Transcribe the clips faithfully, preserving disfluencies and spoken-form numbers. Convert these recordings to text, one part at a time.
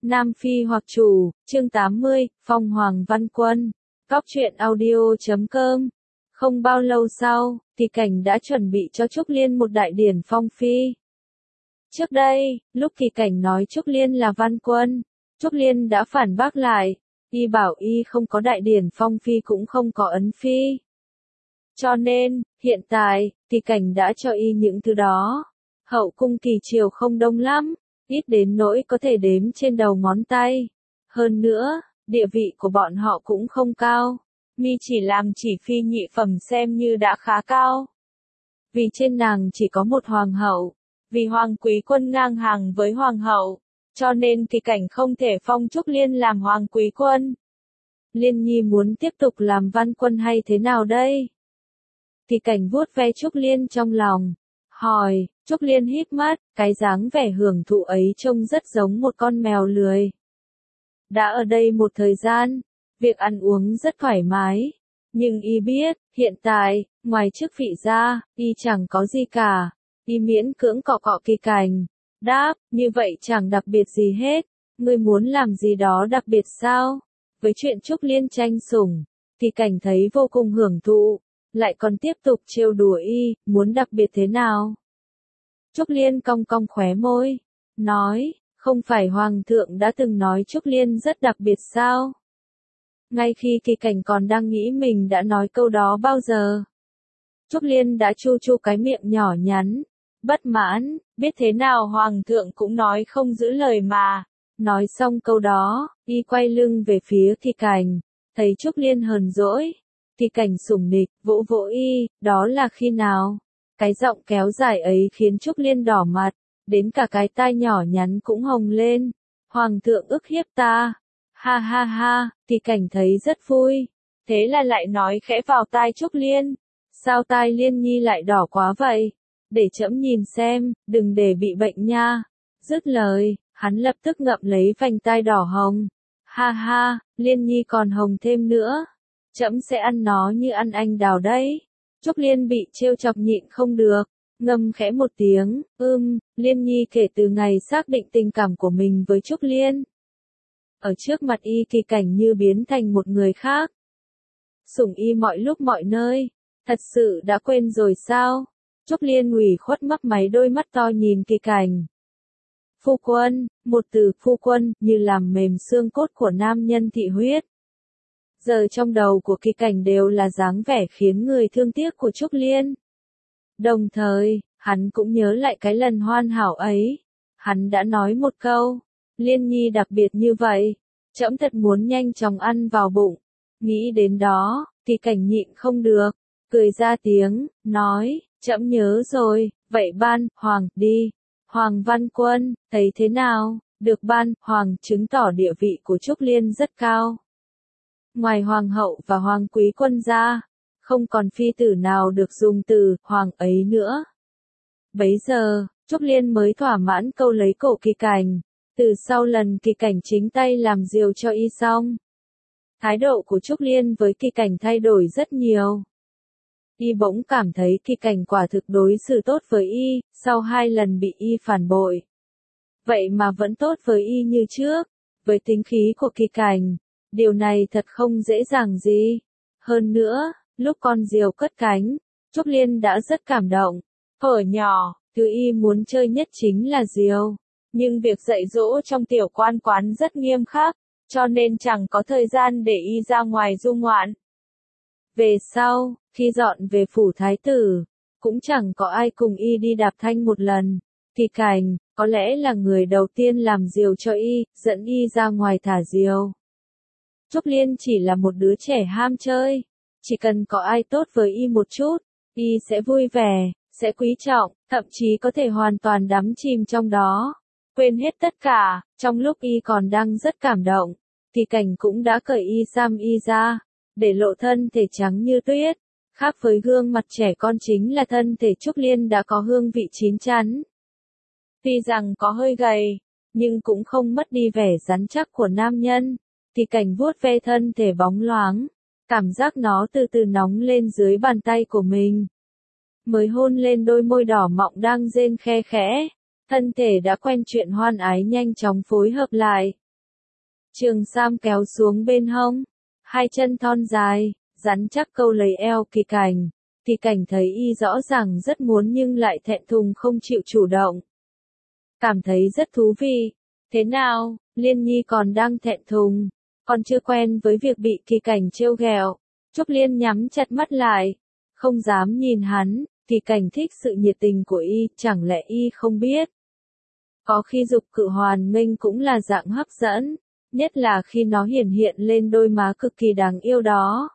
Nam Phi hoặc chủ, chương tám mươi, Phong Hoàng Văn Quân. Cóc truyện audio chấm com. Không bao lâu sau, thì Cảnh đã chuẩn bị cho Trúc Liên một đại điển phong phi. Trước đây, lúc Kỳ Cảnh nói Trúc Liên là văn quân, Trúc Liên đã phản bác lại, y bảo y không có đại điển phong phi cũng không có ấn phi. Cho nên, hiện tại, Kỳ Cảnh đã cho y những thứ đó. Hậu cung kỳ triều không đông lắm, ít đến nỗi có thể đếm trên đầu ngón tay. Hơn nữa, địa vị của bọn họ cũng không cao. Mi chỉ làm chỉ phi nhị phẩm xem như đã khá cao. Vì trên nàng chỉ có một hoàng hậu, vì hoàng quý quân ngang hàng với hoàng hậu, cho nên Kỳ Cảnh không thể phong Trúc Liên làm hoàng quý quân. Liên Nhi muốn tiếp tục làm văn quân hay thế nào đây? Kỳ Cảnh vuốt ve Trúc Liên trong lòng, hỏi. Trúc Liên híp mắt, cái dáng vẻ hưởng thụ ấy trông rất giống một con mèo lười. Đã ở đây một thời gian, việc ăn uống rất thoải mái, nhưng y biết, hiện tại, ngoài chức vị ra, y chẳng có gì cả. Y miễn cưỡng cọ cọ Kỳ Cảnh, đáp, như vậy chẳng đặc biệt gì hết, ngươi muốn làm gì đó đặc biệt sao? Với chuyện Trúc Liên tranh sủng, Kỳ Cảnh thấy vô cùng hưởng thụ, lại còn tiếp tục trêu đùa y, muốn đặc biệt thế nào? Trúc Liên cong cong khóe môi, nói, không phải Hoàng thượng đã từng nói Trúc Liên rất đặc biệt sao? Ngay khi Kỳ Cảnh còn đang nghĩ mình đã nói câu đó bao giờ, Trúc Liên đã chu chu cái miệng nhỏ nhắn, bất mãn, biết thế nào Hoàng thượng cũng nói không giữ lời mà. Nói xong câu đó, y quay lưng về phía Kỳ Cảnh, thấy Trúc Liên hờn dỗi. Kỳ Cảnh sủng nịch, vỗ vỗ y, đó là khi nào? Cái giọng kéo dài ấy khiến Trúc Liên đỏ mặt, đến cả cái tai nhỏ nhắn cũng hồng lên. Hoàng thượng ức hiếp ta. Ha ha ha, Kỳ Cảnh thấy rất vui. Thế là lại nói khẽ vào tai Trúc Liên. Sao tai Liên Nhi lại đỏ quá vậy? Để trẫm nhìn xem, đừng để bị bệnh nha. Dứt lời, hắn lập tức ngậm lấy vành tai đỏ hồng. Ha ha, Liên Nhi còn hồng thêm nữa. Trẫm sẽ ăn nó như ăn anh đào đấy. Trúc Liên bị trêu chọc nhịn không được, ngâm khẽ một tiếng, ưm, Liên Nhi kể từ ngày xác định tình cảm của mình với Trúc Liên. Ở trước mặt y Kỳ Cảnh như biến thành một người khác. Sủng y mọi lúc mọi nơi, thật sự đã quên rồi sao? Trúc Liên ủy khuất mấp máy đôi mắt to nhìn Kỳ Cảnh. Phu quân, một từ phu quân như làm mềm xương cốt của nam nhân thị huyết. Giờ trong đầu của Kỳ Cảnh đều là dáng vẻ khiến người thương tiếc của Trúc Liên. Đồng thời, hắn cũng nhớ lại cái lần hoàn hảo ấy. Hắn đã nói một câu, Liên Nhi đặc biệt như vậy, trẫm thật muốn nhanh chóng ăn vào bụng. Nghĩ đến đó, Kỳ Cảnh nhịn không được, cười ra tiếng, nói, trẫm nhớ rồi, vậy ban, Hoàng, đi. Hoàng Văn Quân, thấy thế nào? Được ban, Hoàng chứng tỏ địa vị của Trúc Liên rất cao. Ngoài Hoàng hậu và Hoàng quý quân ra, không còn phi tử nào được dùng từ Hoàng ấy nữa. Bấy giờ, Trúc Liên mới thỏa mãn câu lấy cổ Kỳ Cảnh, từ sau lần Kỳ Cảnh chính tay làm diều cho y xong. Thái độ của Trúc Liên với Kỳ Cảnh thay đổi rất nhiều. Y bỗng cảm thấy Kỳ Cảnh quả thực đối xử tốt với y, sau hai lần bị y phản bội. Vậy mà vẫn tốt với y như trước, với tính khí của Kỳ Cảnh. Điều này thật không dễ dàng gì. Hơn nữa, lúc con diều cất cánh, Trúc Liên đã rất cảm động. Thuở nhỏ, thứ y muốn chơi nhất chính là diều. Nhưng việc dạy dỗ trong tiểu quan quán rất nghiêm khắc, cho nên chẳng có thời gian để y ra ngoài du ngoạn. Về sau, khi dọn về phủ thái tử, cũng chẳng có ai cùng y đi đạp thanh một lần. Kỳ Cảnh, có lẽ là người đầu tiên làm diều cho y, dẫn y ra ngoài thả diều. Trúc Liên chỉ là một đứa trẻ ham chơi, chỉ cần có ai tốt với y một chút, y sẽ vui vẻ, sẽ quý trọng, thậm chí có thể hoàn toàn đắm chìm trong đó, quên hết tất cả. Trong lúc y còn đang rất cảm động, Kỳ Cảnh cũng đã cởi y sam y ra, để lộ thân thể trắng như tuyết, khác với gương mặt trẻ con chính là thân thể Trúc Liên đã có hương vị chín chắn. Tuy rằng có hơi gầy, nhưng cũng không mất đi vẻ rắn chắc của nam nhân. Kỳ Cảnh vuốt ve thân thể bóng loáng, cảm giác nó từ từ nóng lên dưới bàn tay của mình. Mới hôn lên đôi môi đỏ mọng đang rên khe khẽ, thân thể đã quen chuyện hoan ái nhanh chóng phối hợp lại. trường sam kéo xuống bên hông, hai chân thon dài, rắn chắc câu lấy eo Kỳ Cảnh. Kỳ Cảnh thấy y rõ ràng rất muốn nhưng lại thẹn thùng không chịu chủ động. Cảm thấy rất thú vị. Thế nào, Liên Nhi còn đang thẹn thùng, còn chưa quen với việc bị Kỳ Cảnh trêu ghẹo. Trúc Liên nhắm chặt mắt lại, không dám nhìn hắn. Kỳ Cảnh thích sự nhiệt tình của y, chẳng lẽ y không biết. Có khi dục cự hoàn minh cũng là dạng hấp dẫn, nhất là khi nó hiển hiện lên đôi má cực kỳ đáng yêu đó.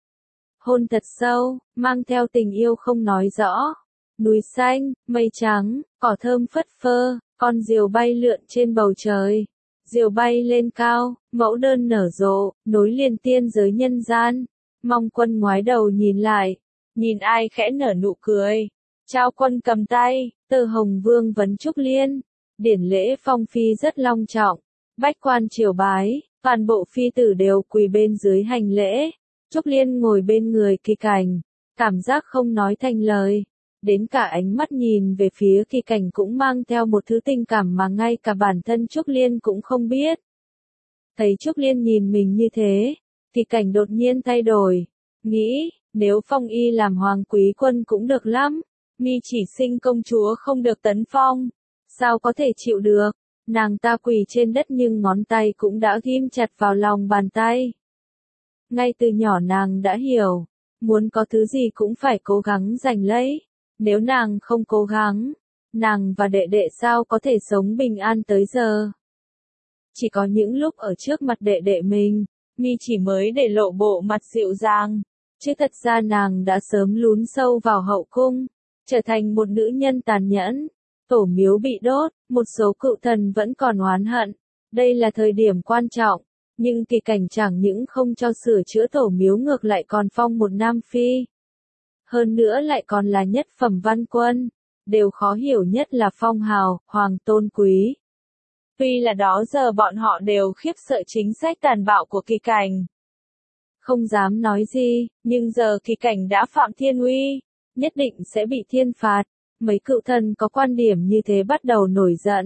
Hôn thật sâu, mang theo tình yêu không nói rõ. Núi xanh, mây trắng, cỏ thơm phất phơ, con diều bay lượn trên bầu trời. Diều bay lên cao, mẫu đơn nở rộ, nối liền tiên giới nhân gian. Mong Quân ngoái đầu nhìn lại, nhìn ai khẽ nở nụ cười. Trao Quân cầm tay, Tơ Hồng Vương vấn Trúc Liên. Điển lễ phong phi rất long trọng, bách quan triều bái, toàn bộ phi tử đều quỳ bên dưới hành lễ. Trúc Liên ngồi bên người Kỳ Cảnh, cảm giác không nói thành lời, đến cả ánh mắt nhìn về phía Kỳ Cảnh cũng mang theo một thứ tình cảm mà ngay cả bản thân Trúc Liên cũng không biết. Thấy Trúc Liên nhìn mình như thế, Kỳ Cảnh đột nhiên thay đổi, nghĩ, nếu phong y làm hoàng quý quân cũng được lắm, mi chỉ sinh công chúa không được tấn phong, sao có thể chịu được. Nàng ta quỳ trên đất nhưng ngón tay cũng đã ghim chặt vào lòng bàn tay. Ngay từ nhỏ nàng đã hiểu, muốn có thứ gì cũng phải cố gắng giành lấy. Nếu nàng không cố gắng, nàng và đệ đệ sao có thể sống bình an tới giờ. Chỉ có những lúc ở trước mặt đệ đệ mình, mi chỉ mới để lộ bộ mặt dịu dàng, chứ thật ra nàng đã sớm lún sâu vào hậu cung, trở thành một nữ nhân tàn nhẫn. Tổ miếu bị đốt, một số cựu thần vẫn còn oán hận. Đây là thời điểm quan trọng, nhưng Kỳ Cảnh chẳng những không cho sửa chữa tổ miếu ngược lại còn phong một nam phi. Hơn nữa lại còn là nhất phẩm văn quân, đều khó hiểu nhất là phong hào, hoàng tôn quý. Tuy là đó giờ bọn họ đều khiếp sợ chính sách tàn bạo của Kỳ Cảnh. Không dám nói gì, nhưng giờ Kỳ Cảnh đã phạm thiên uy, nhất định sẽ bị thiên phạt. Mấy cựu thần có quan điểm như thế bắt đầu nổi giận.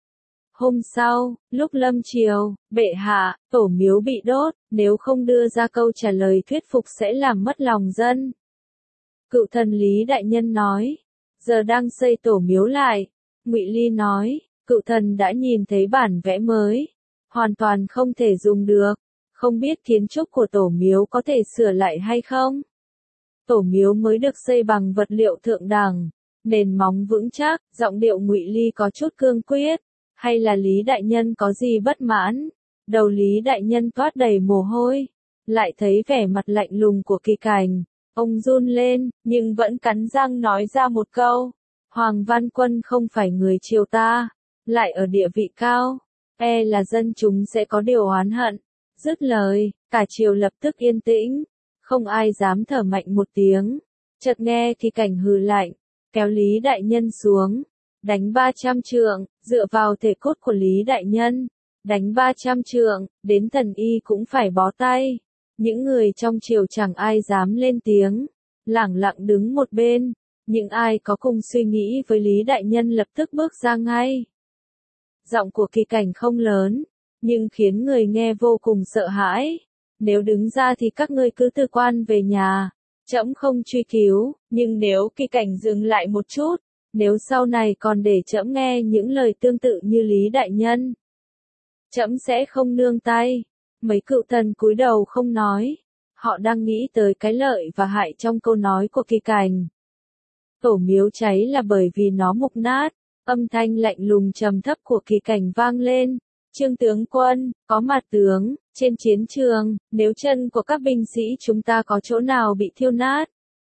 Hôm sau, lúc lâm chiều, bệ hạ, tổ miếu bị đốt, nếu không đưa ra câu trả lời thuyết phục sẽ làm mất lòng dân. Cựu thần Lý Đại Nhân nói, giờ đang xây tổ miếu lại. Ngụy Ly nói, cựu thần đã nhìn thấy bản vẽ mới, hoàn toàn không thể dùng được, không biết kiến trúc của tổ miếu có thể sửa lại hay không. Tổ miếu mới được xây bằng vật liệu thượng đẳng, nền móng vững chắc. Giọng điệu Ngụy Ly có chút cương quyết, hay là Lý Đại Nhân có gì bất mãn? Đầu Lý Đại Nhân toát đầy mồ hôi, lại thấy vẻ mặt lạnh lùng của Kỳ Cảnh, ông run lên, nhưng vẫn cắn răng nói ra một câu, Hoàng Văn Quân không phải người triều ta, lại ở địa vị cao, e là dân chúng sẽ có điều oán hận. Dứt lời, cả triều lập tức yên tĩnh, không ai dám thở mạnh một tiếng. Chợt nghe Kỳ Cảnh hừ lạnh, kéo Lý Đại Nhân xuống, đánh ba trăm trượng, dựa vào thể cốt của Lý Đại Nhân, đánh ba trăm trượng, đến thần y cũng phải bó tay. Những người trong triều chẳng ai dám lên tiếng, lẳng lặng đứng một bên, những ai có cùng suy nghĩ với Lý Đại Nhân lập tức bước ra ngay. Giọng của Kỳ Cảnh không lớn, nhưng khiến người nghe vô cùng sợ hãi. Nếu đứng ra thì các ngươi cứ từ quan về nhà, trẫm không truy cứu, nhưng nếu Kỳ Cảnh dừng lại một chút, nếu sau này còn để trẫm nghe những lời tương tự như Lý Đại Nhân, trẫm sẽ không nương tay. Mấy cựu thần cúi đầu không nói, họ đang nghĩ tới cái lợi và hại trong câu nói của Kỳ Cảnh. Tổ miếu cháy là bởi vì nó mục nát, âm thanh lạnh lùng trầm thấp của Kỳ Cảnh vang lên. Trương tướng quân, có mặt tướng, trên chiến trường, nếu chân của các binh sĩ chúng ta có chỗ nào bị thiêu nát,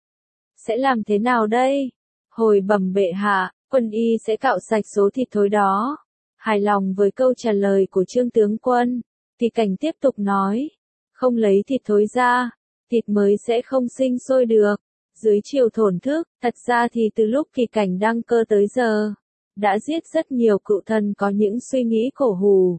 sẽ làm thế nào đây? Hồi bẩm bệ hạ, quân y sẽ cạo sạch số thịt thối đó. Hài lòng với câu trả lời của Trương tướng quân, Kỳ Cảnh tiếp tục nói, không lấy thịt thối ra, thịt mới sẽ không sinh sôi được. Dưới chiều thổn thức, thật ra thì từ lúc Kỳ Cảnh đăng cơ tới giờ, đã giết rất nhiều cựu thần có những suy nghĩ cổ hủ.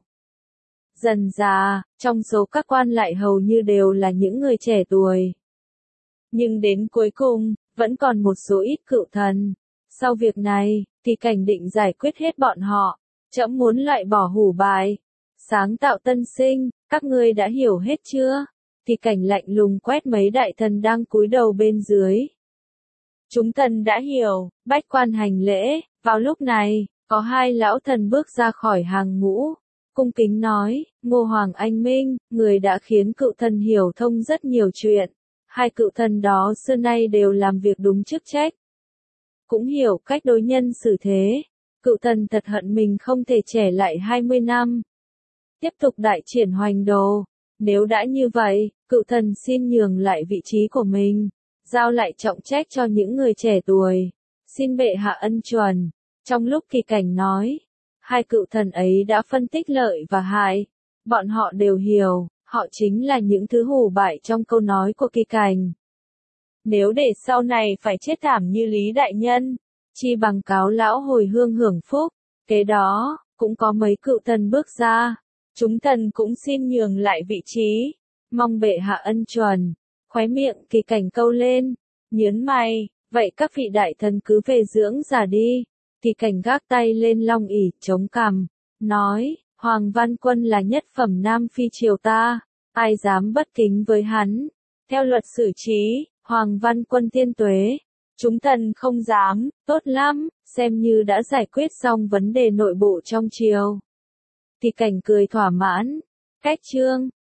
Dần dà, trong số các quan lại hầu như đều là những người trẻ tuổi. Nhưng đến cuối cùng, vẫn còn một số ít cựu thần. Sau việc này, Kỳ Cảnh định giải quyết hết bọn họ. Trẫm muốn loại bỏ hủ bài. sáng tạo tân sinh, các ngươi đã hiểu hết chưa? Thì cảnh lạnh lùng quét mấy đại thần đang cúi đầu bên dưới. Chúng thần đã hiểu, bách quan hành lễ, vào lúc này, có hai lão thần bước ra khỏi hàng ngũ, cung kính nói, Ngô Hoàng anh minh, người đã khiến cựu thần hiểu thông rất nhiều chuyện. Hai cựu thần đó xưa nay đều làm việc đúng chức trách, cũng hiểu cách đối nhân xử thế. Cựu thần thật hận mình không thể trẻ lại hai mươi năm. Tiếp tục đại triển hoành đồ. Nếu đã như vậy, cựu thần xin nhường lại vị trí của mình, giao lại trọng trách cho những người trẻ tuổi. Xin bệ hạ ân chuẩn. Trong lúc Kỳ Cảnh nói, hai cựu thần ấy đã phân tích lợi và hại. Bọn họ đều hiểu, họ chính là những thứ hù bại trong câu nói của Kỳ Cảnh. Nếu để sau này phải chết thảm như Lý Đại Nhân, chi bằng cáo lão hồi hương hưởng phúc. Kế đó, cũng có mấy cựu thần bước ra. Chúng thần cũng xin nhường lại vị trí, mong bệ hạ ân chuẩn. Khóe miệng Kỳ Cảnh câu lên, nhớn mày, vậy các vị đại thần cứ về dưỡng già đi. Kỳ Cảnh gác tay lên long ỷ chống cằm, nói, Hoàng Văn Quân là nhất phẩm nam phi triều ta, ai dám bất kính với hắn. Theo luật xử trí, Hoàng Văn Quân thiên tuế, chúng thần không dám, tốt lắm, xem như đã giải quyết xong vấn đề nội bộ trong triều. Kỳ Cảnh cười thỏa mãn, cách chương.